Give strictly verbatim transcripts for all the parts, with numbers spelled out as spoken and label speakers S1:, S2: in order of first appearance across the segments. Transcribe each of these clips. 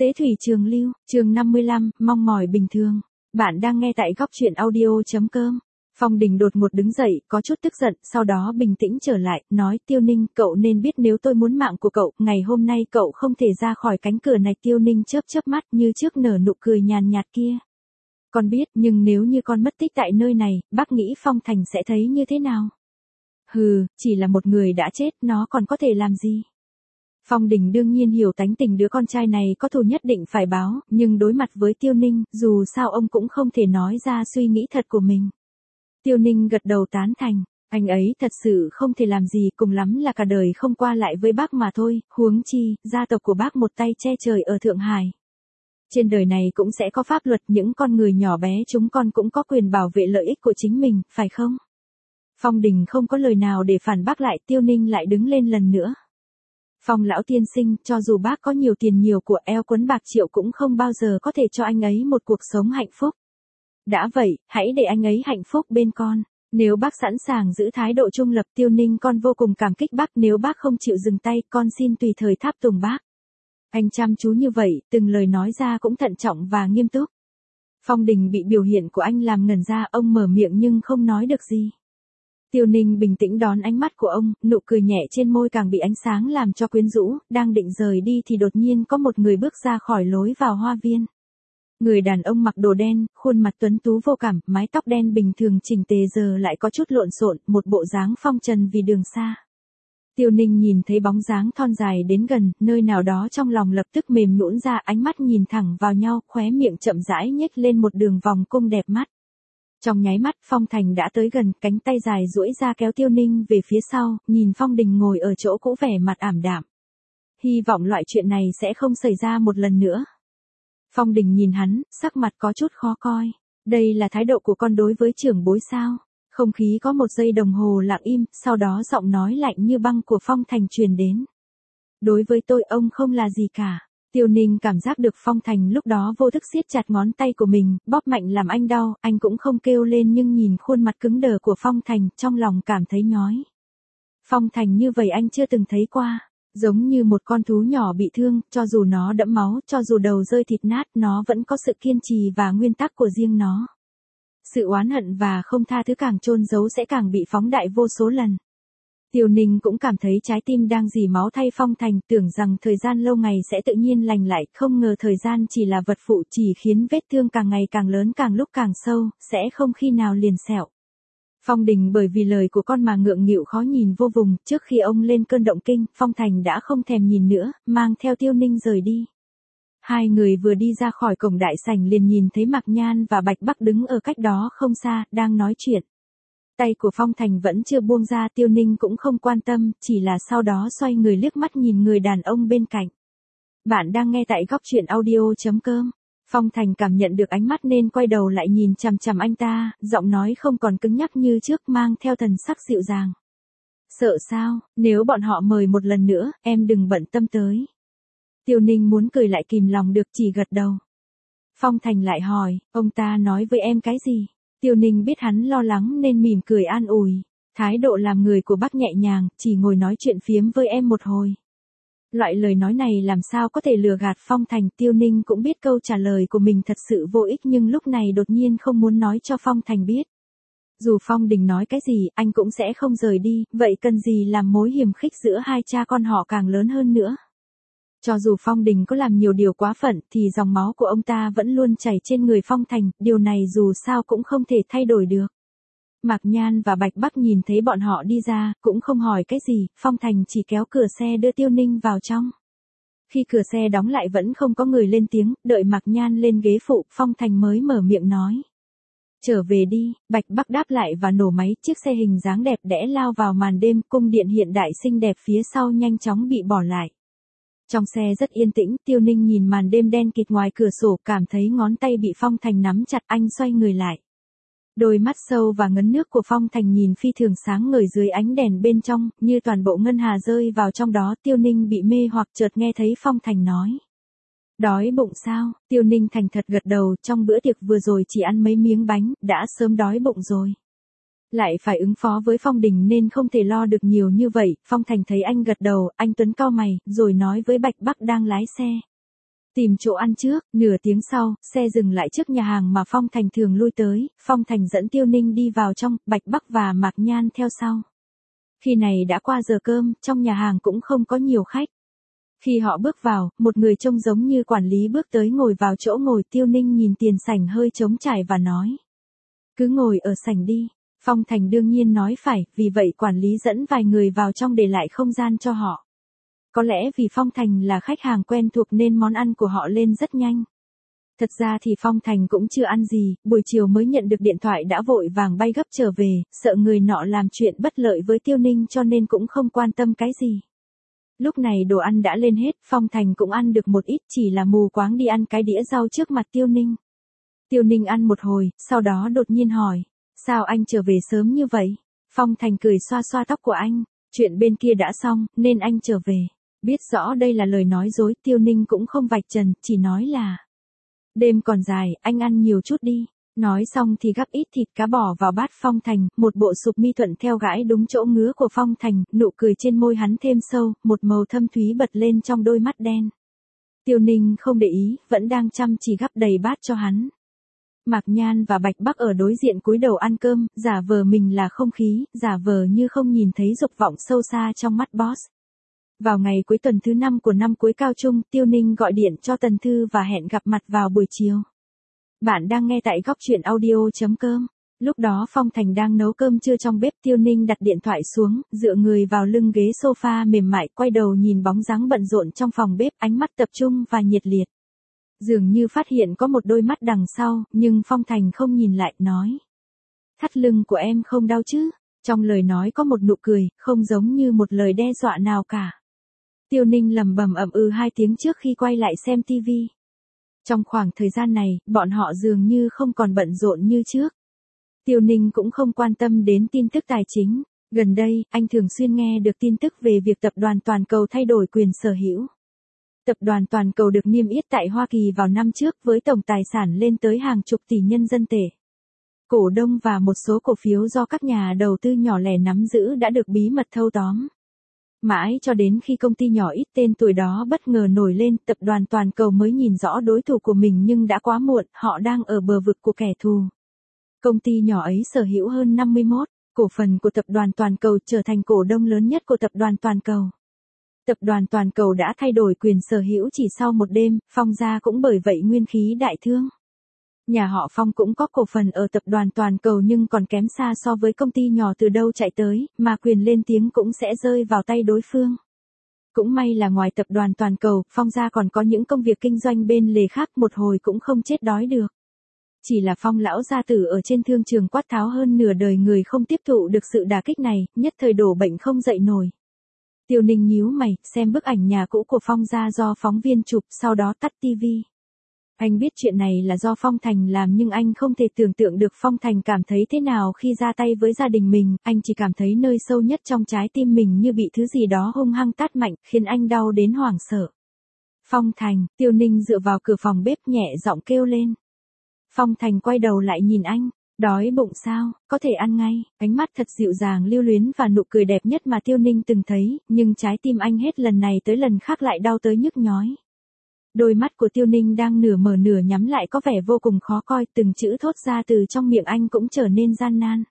S1: Tế thủy trường lưu, chương năm mươi lăm, mong mỏi bình thường. Bạn đang nghe tại góc truyện audio.com. Phong Đình đột ngột đứng dậy, có chút tức giận, sau đó bình tĩnh trở lại, nói Tiêu Ninh, cậu nên biết nếu tôi muốn mạng của cậu, ngày hôm nay cậu không thể ra khỏi cánh cửa này. Tiêu Ninh chớp chớp mắt như trước nở nụ cười nhàn nhạt kia. Con biết, nhưng nếu như con mất tích tại nơi này, bác nghĩ Phong Thành sẽ thấy như thế nào? Hừ, chỉ là một người đã chết, nó còn có thể làm gì? Phong Đình đương nhiên hiểu tánh tình đứa con trai này có thù nhất định phải báo, nhưng đối mặt với Tiêu Ninh, dù sao ông cũng không thể nói ra suy nghĩ thật của mình. Tiêu Ninh gật đầu tán thành, anh ấy thật sự không thể làm gì, cùng lắm là cả đời không qua lại với bác mà thôi, huống chi, gia tộc của bác một tay che trời ở Thượng Hải. Trên đời này cũng sẽ có pháp luật, những con người nhỏ bé chúng con cũng có quyền bảo vệ lợi ích của chính mình, phải không? Phong Đình không có lời nào để phản bác lại, Tiêu Ninh lại đứng lên lần nữa. Phong lão tiên sinh, cho dù bác có nhiều tiền nhiều của eo quấn bạc triệu cũng không bao giờ có thể cho anh ấy một cuộc sống hạnh phúc. Đã vậy, hãy để anh ấy hạnh phúc bên con. Nếu bác sẵn sàng giữ thái độ trung lập, Tiêu Ninh con vô cùng cảm kích bác, nếu bác không chịu dừng tay, con xin tùy thời tháp tùng bác. Anh chăm chú như vậy, từng lời nói ra cũng thận trọng và nghiêm túc. Phong Đình bị biểu hiện của anh làm ngẩn ra, ông mở miệng nhưng không nói được gì. Tiêu Ninh bình tĩnh đón ánh mắt của ông, nụ cười nhẹ trên môi càng bị ánh sáng làm cho quyến rũ, đang định rời đi thì đột nhiên có một người bước ra khỏi lối vào hoa viên. Người đàn ông mặc đồ đen, khuôn mặt tuấn tú vô cảm, mái tóc đen bình thường chỉnh tề giờ lại có chút lộn xộn, một bộ dáng phong trần vì đường xa. Tiêu Ninh nhìn thấy bóng dáng thon dài đến gần, nơi nào đó trong lòng lập tức mềm nhũn ra, ánh mắt nhìn thẳng vào nhau, khóe miệng chậm rãi nhếch lên một đường vòng cung đẹp mắt. Trong nháy mắt, Phong Thành đã tới gần, cánh tay dài duỗi ra kéo Tiêu Ninh về phía sau, nhìn Phong Đình ngồi ở chỗ cũ vẻ mặt ảm đạm. Hy vọng loại chuyện này sẽ không xảy ra một lần nữa. Phong Đình nhìn hắn, sắc mặt có chút khó coi. Đây là thái độ của con đối với trưởng bối sao? Không khí có một giây đồng hồ lặng im, sau đó giọng nói lạnh như băng của Phong Thành truyền đến. Đối với tôi ông không là gì cả. Tiêu Ninh cảm giác được Phong Thành lúc đó vô thức siết chặt ngón tay của mình, bóp mạnh làm anh đau, anh cũng không kêu lên nhưng nhìn khuôn mặt cứng đờ của Phong Thành, trong lòng cảm thấy nhói. Phong Thành như vậy anh chưa từng thấy qua, giống như một con thú nhỏ bị thương, cho dù nó đẫm máu, cho dù đầu rơi thịt nát, nó vẫn có sự kiên trì và nguyên tắc của riêng nó. Sự oán hận và không tha thứ càng chôn giấu sẽ càng bị phóng đại vô số lần. Tiêu Ninh cũng cảm thấy trái tim đang rỉ máu thay Phong Thành, tưởng rằng thời gian lâu ngày sẽ tự nhiên lành lại, không ngờ thời gian chỉ là vật phụ, chỉ khiến vết thương càng ngày càng lớn, càng lúc càng sâu, sẽ không khi nào liền sẹo. Phong Đình bởi vì lời của con mà ngượng nghịu khó nhìn vô vùng, trước khi ông lên cơn động kinh, Phong Thành đã không thèm nhìn nữa, mang theo Tiêu Ninh rời đi. Hai người vừa đi ra khỏi cổng đại sảnh liền nhìn thấy Mạc Nhan và Bạch Bắc đứng ở cách đó không xa, đang nói chuyện. Tay của Phong Thành vẫn chưa buông ra, Tiêu Ninh cũng không quan tâm, chỉ là sau đó xoay người liếc mắt nhìn người đàn ông bên cạnh. Bạn đang nghe tại góc truyện audio.com. Phong Thành cảm nhận được ánh mắt nên quay đầu lại nhìn chằm chằm anh ta, giọng nói không còn cứng nhắc như trước, mang theo thần sắc dịu dàng. Sợ sao, nếu bọn họ mời một lần nữa, em đừng bận tâm tới. Tiêu Ninh muốn cười lại kìm lòng được, chỉ gật đầu. Phong Thành lại hỏi, ông ta nói với em cái gì? Tiêu Ninh biết hắn lo lắng nên mỉm cười an ủi. Thái độ làm người của bác nhẹ nhàng, chỉ ngồi nói chuyện phiếm với em một hồi. Loại lời nói này làm sao có thể lừa gạt Phong Thành. Tiêu Ninh cũng biết câu trả lời của mình thật sự vô ích nhưng lúc này đột nhiên không muốn nói cho Phong Thành biết. Dù Phong Đình nói cái gì, anh cũng sẽ không rời đi, vậy cần gì làm mối hiềm khích giữa hai cha con họ càng lớn hơn nữa. Cho dù Phong Đình có làm nhiều điều quá phận thì dòng máu của ông ta vẫn luôn chảy trên người Phong Thành, điều này dù sao cũng không thể thay đổi được. Mạc Nhan và Bạch Bắc nhìn thấy bọn họ đi ra, cũng không hỏi cái gì, Phong Thành chỉ kéo cửa xe đưa Tiêu Ninh vào trong. Khi cửa xe đóng lại vẫn không có người lên tiếng, đợi Mạc Nhan lên ghế phụ, Phong Thành mới mở miệng nói. Trở về đi, Bạch Bắc đáp lại và nổ máy, chiếc xe hình dáng đẹp đẽ lao vào màn đêm, cung điện hiện đại xinh đẹp phía sau nhanh chóng bị bỏ lại. Trong xe rất yên tĩnh, Tiêu Ninh nhìn màn đêm đen kịt ngoài cửa sổ, cảm thấy ngón tay bị Phong Thành nắm chặt, anh xoay người lại. Đôi mắt sâu và ngấn nước của Phong Thành nhìn phi thường sáng ngời dưới ánh đèn bên trong, như toàn bộ ngân hà rơi vào trong đó. Tiêu Ninh bị mê hoặc chợt nghe thấy Phong Thành nói. Đói bụng sao? Tiêu Ninh thành thật gật đầu, trong bữa tiệc vừa rồi chỉ ăn mấy miếng bánh, đã sớm đói bụng rồi. Lại phải ứng phó với Phong Đình nên không thể lo được nhiều như vậy. Phong Thành thấy anh gật đầu, anh Tuấn cau mày, rồi nói với Bạch Bắc đang lái xe. Tìm chỗ ăn trước, nửa tiếng sau, xe dừng lại trước nhà hàng mà Phong Thành thường lui tới, Phong Thành dẫn Tiêu Ninh đi vào trong, Bạch Bắc và Mạc Nhan theo sau. Khi này đã qua giờ cơm, trong nhà hàng cũng không có nhiều khách. Khi họ bước vào, một người trông giống như quản lý bước tới ngồi vào chỗ ngồi. Tiêu Ninh nhìn tiền sảnh hơi trống trải và nói. Cứ ngồi ở sảnh đi. Phong Thành đương nhiên nói phải, vì vậy quản lý dẫn vài người vào trong để lại không gian cho họ. Có lẽ vì Phong Thành là khách hàng quen thuộc nên món ăn của họ lên rất nhanh. Thật ra thì Phong Thành cũng chưa ăn gì, buổi chiều mới nhận được điện thoại đã vội vàng bay gấp trở về, sợ người nọ làm chuyện bất lợi với Tiêu Ninh cho nên cũng không quan tâm cái gì. Lúc này đồ ăn đã lên hết, Phong Thành cũng ăn được một ít, chỉ là mù quáng đi ăn cái đĩa rau trước mặt Tiêu Ninh. Tiêu Ninh ăn một hồi, sau đó đột nhiên hỏi, sao anh trở về sớm như vậy? Phong Thành cười xoa xoa tóc của anh, chuyện bên kia đã xong, nên anh trở về. Biết rõ đây là lời nói dối, Tiêu Ninh cũng không vạch trần, chỉ nói là đêm còn dài, anh ăn nhiều chút đi. Nói xong thì gắp ít thịt cá bò vào bát Phong Thành, một bộ sụp mi thuận theo gãi đúng chỗ ngứa của Phong Thành, nụ cười trên môi hắn thêm sâu, một màu thâm thúy bật lên trong đôi mắt đen. Tiêu Ninh không để ý, vẫn đang chăm chỉ gắp đầy bát cho hắn. Mạc Nhan và Bạch Bắc ở đối diện cúi đầu ăn cơm, giả vờ mình là không khí, giả vờ như không nhìn thấy dục vọng sâu xa trong mắt boss. Vào ngày cuối tuần thứ năm của năm cuối cao trung, Tiêu Ninh gọi điện cho Tần Thư và hẹn gặp mặt vào buổi chiều. Bạn đang nghe tại góc truyện audio.com. Lúc đó Phong Thành đang nấu cơm trưa trong bếp. Tiêu Ninh đặt điện thoại xuống, dựa người vào lưng ghế sofa mềm mại, quay đầu nhìn bóng dáng bận rộn trong phòng bếp, ánh mắt tập trung và nhiệt liệt. Dường như phát hiện có một đôi mắt đằng sau, nhưng Phong Thành không nhìn lại, nói. Thắt lưng của em không đau chứ? Trong lời nói có một nụ cười, không giống như một lời đe dọa nào cả. Tiêu Ninh lầm bầm ậm ừ hai tiếng trước khi quay lại xem tivi. Trong khoảng thời gian này, bọn họ dường như không còn bận rộn như trước. Tiêu Ninh cũng không quan tâm đến tin tức tài chính. Gần đây, anh thường xuyên nghe được tin tức về việc tập đoàn Toàn cầu thay đổi quyền sở hữu. Tập đoàn Toàn cầu được niêm yết tại Hoa Kỳ vào năm trước với tổng tài sản lên tới hàng chục tỷ nhân dân tệ. Cổ đông và một số cổ phiếu do các nhà đầu tư nhỏ lẻ nắm giữ đã được bí mật thâu tóm. Mãi cho đến khi công ty nhỏ ít tên tuổi đó bất ngờ nổi lên, tập đoàn Toàn cầu mới nhìn rõ đối thủ của mình, nhưng đã quá muộn, họ đang ở bờ vực của kẻ thù. Công ty nhỏ ấy sở hữu hơn năm mươi mốt cổ phần của tập đoàn Toàn cầu, trở thành cổ đông lớn nhất của tập đoàn Toàn cầu. Tập đoàn Toàn cầu đã thay đổi quyền sở hữu chỉ sau một đêm, Phong gia cũng bởi vậy nguyên khí đại thương. Nhà họ Phong cũng có cổ phần ở tập đoàn Toàn cầu nhưng còn kém xa so với công ty nhỏ từ đâu chạy tới, mà quyền lên tiếng cũng sẽ rơi vào tay đối phương. Cũng may là ngoài tập đoàn Toàn cầu, Phong gia còn có những công việc kinh doanh bên lề khác, một hồi cũng không chết đói được. Chỉ là Phong lão gia tử ở trên thương trường quát tháo hơn nửa đời người không tiếp thụ được sự đả kích này, nhất thời đổ bệnh không dậy nổi. Tiêu Ninh nhíu mày, xem bức ảnh nhà cũ của Phong gia do phóng viên chụp, sau đó tắt tivi. Anh biết chuyện này là do Phong Thành làm nhưng anh không thể tưởng tượng được Phong Thành cảm thấy thế nào khi ra tay với gia đình mình, anh chỉ cảm thấy nơi sâu nhất trong trái tim mình như bị thứ gì đó hung hăng tát mạnh, khiến anh đau đến hoảng sợ. Phong Thành, Tiêu Ninh dựa vào cửa phòng bếp nhẹ giọng kêu lên. Phong Thành quay đầu lại nhìn anh, đói bụng sao, có thể ăn ngay, ánh mắt thật dịu dàng lưu luyến và nụ cười đẹp nhất mà Tiêu Ninh từng thấy, nhưng trái tim anh hết lần này tới lần khác lại đau tới nhức nhói. Đôi mắt của Tiêu Ninh đang nửa mở nửa nhắm lại có vẻ vô cùng khó coi, từng chữ thốt ra từ trong miệng anh cũng trở nên gian nan.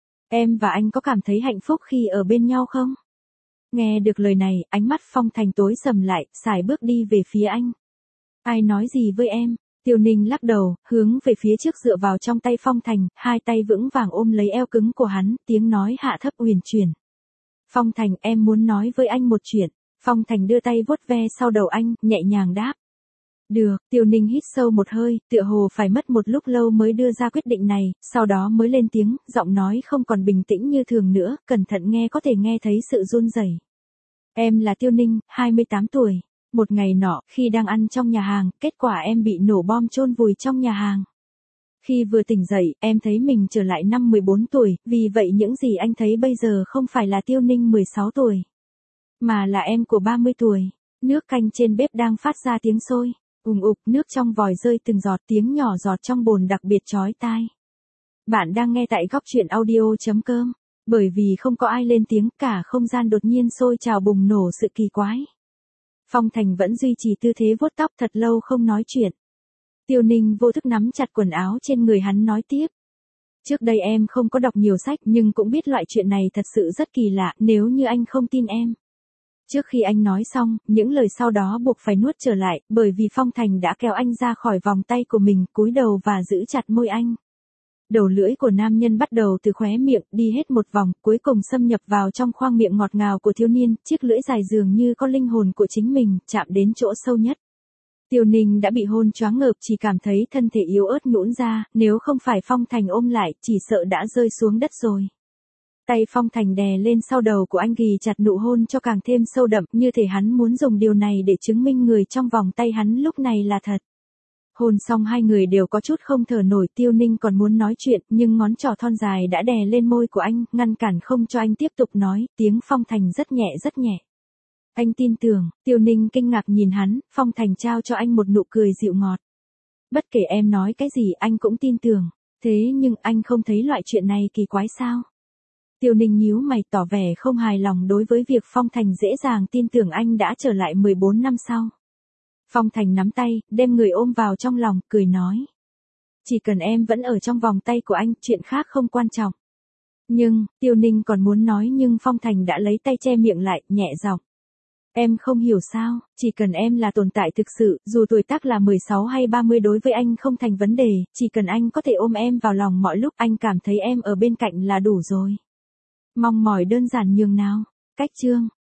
S1: Em và anh có cảm thấy hạnh phúc khi ở bên nhau không? Nghe được lời này, ánh mắt Phong Thành tối sầm lại, sải bước đi về phía anh. Ai nói gì với em? Tiêu Ninh lắc đầu, hướng về phía trước dựa vào trong tay Phong Thành, hai tay vững vàng ôm lấy eo cứng của hắn, tiếng nói hạ thấp uyển chuyển. Phong Thành, em muốn nói với anh một chuyện. Phong Thành đưa tay vuốt ve sau đầu anh, nhẹ nhàng đáp. Được, Tiêu Ninh hít sâu một hơi, tựa hồ phải mất một lúc lâu mới đưa ra quyết định này, sau đó mới lên tiếng, giọng nói không còn bình tĩnh như thường nữa, cẩn thận nghe có thể nghe thấy sự run rẩy. Em là Tiêu Ninh, hai mươi tám tuổi. Một ngày nọ, khi đang ăn trong nhà hàng, kết quả em bị nổ bom chôn vùi trong nhà hàng. Khi vừa tỉnh dậy, em thấy mình trở lại năm mười bốn tuổi, vì vậy những gì anh thấy bây giờ không phải là Tiêu Ninh mười sáu tuổi, mà là em của ba mươi tuổi. Nước canh trên bếp đang phát ra tiếng sôi. Ùng ục, nước trong vòi rơi từng giọt, tiếng nhỏ giọt trong bồn đặc biệt chói tai. Bạn đang nghe tại góc truyện audio.com. Bởi vì không có ai lên tiếng, cả không gian đột nhiên sôi trào bùng nổ sự kỳ quái. Phong Thành vẫn duy trì tư thế vuốt tóc thật lâu không nói chuyện. Tiêu Ninh vô thức nắm chặt quần áo trên người hắn nói tiếp. Trước đây em không có đọc nhiều sách nhưng cũng biết loại chuyện này thật sự rất kỳ lạ, nếu như anh không tin em. Trước khi anh nói xong, những lời sau đó buộc phải nuốt trở lại, bởi vì Phong Thành đã kéo anh ra khỏi vòng tay của mình, cúi đầu và giữ chặt môi anh. Đầu lưỡi của nam nhân bắt đầu từ khóe miệng, đi hết một vòng, cuối cùng xâm nhập vào trong khoang miệng ngọt ngào của thiếu niên, chiếc lưỡi dài dường như có linh hồn của chính mình, chạm đến chỗ sâu nhất. Tiêu Ninh đã bị hôn choáng ngợp, chỉ cảm thấy thân thể yếu ớt nhũn ra, nếu không phải Phong Thành ôm lại, chỉ sợ đã rơi xuống đất rồi. Tay Phong Thành đè lên sau đầu của anh ghì chặt nụ hôn cho càng thêm sâu đậm, như thể hắn muốn dùng điều này để chứng minh người trong vòng tay hắn lúc này là thật. Hôn xong hai người đều có chút không thở nổi, Tiêu Ninh còn muốn nói chuyện, nhưng ngón trỏ thon dài đã đè lên môi của anh, ngăn cản không cho anh tiếp tục nói, tiếng Phong Thành rất nhẹ rất nhẹ. Anh tin tưởng, Tiêu Ninh kinh ngạc nhìn hắn, Phong Thành trao cho anh một nụ cười dịu ngọt. Bất kể em nói cái gì anh cũng tin tưởng, thế nhưng anh không thấy loại chuyện này kỳ quái sao? Tiêu Ninh nhíu mày tỏ vẻ không hài lòng đối với việc Phong Thành dễ dàng tin tưởng anh đã trở lại mười bốn năm sau. Phong Thành nắm tay, đem người ôm vào trong lòng, cười nói. Chỉ cần em vẫn ở trong vòng tay của anh, chuyện khác không quan trọng. Nhưng, Tiêu Ninh còn muốn nói nhưng Phong Thành đã lấy tay che miệng lại, nhẹ giọng. Em không hiểu sao, chỉ cần em là tồn tại thực sự, dù tuổi tác là mười sáu hay ba mươi đối với anh không thành vấn đề, chỉ cần anh có thể ôm em vào lòng mọi lúc, anh cảm thấy em ở bên cạnh là đủ rồi. Mong mỏi đơn giản nhường nào. Cách chương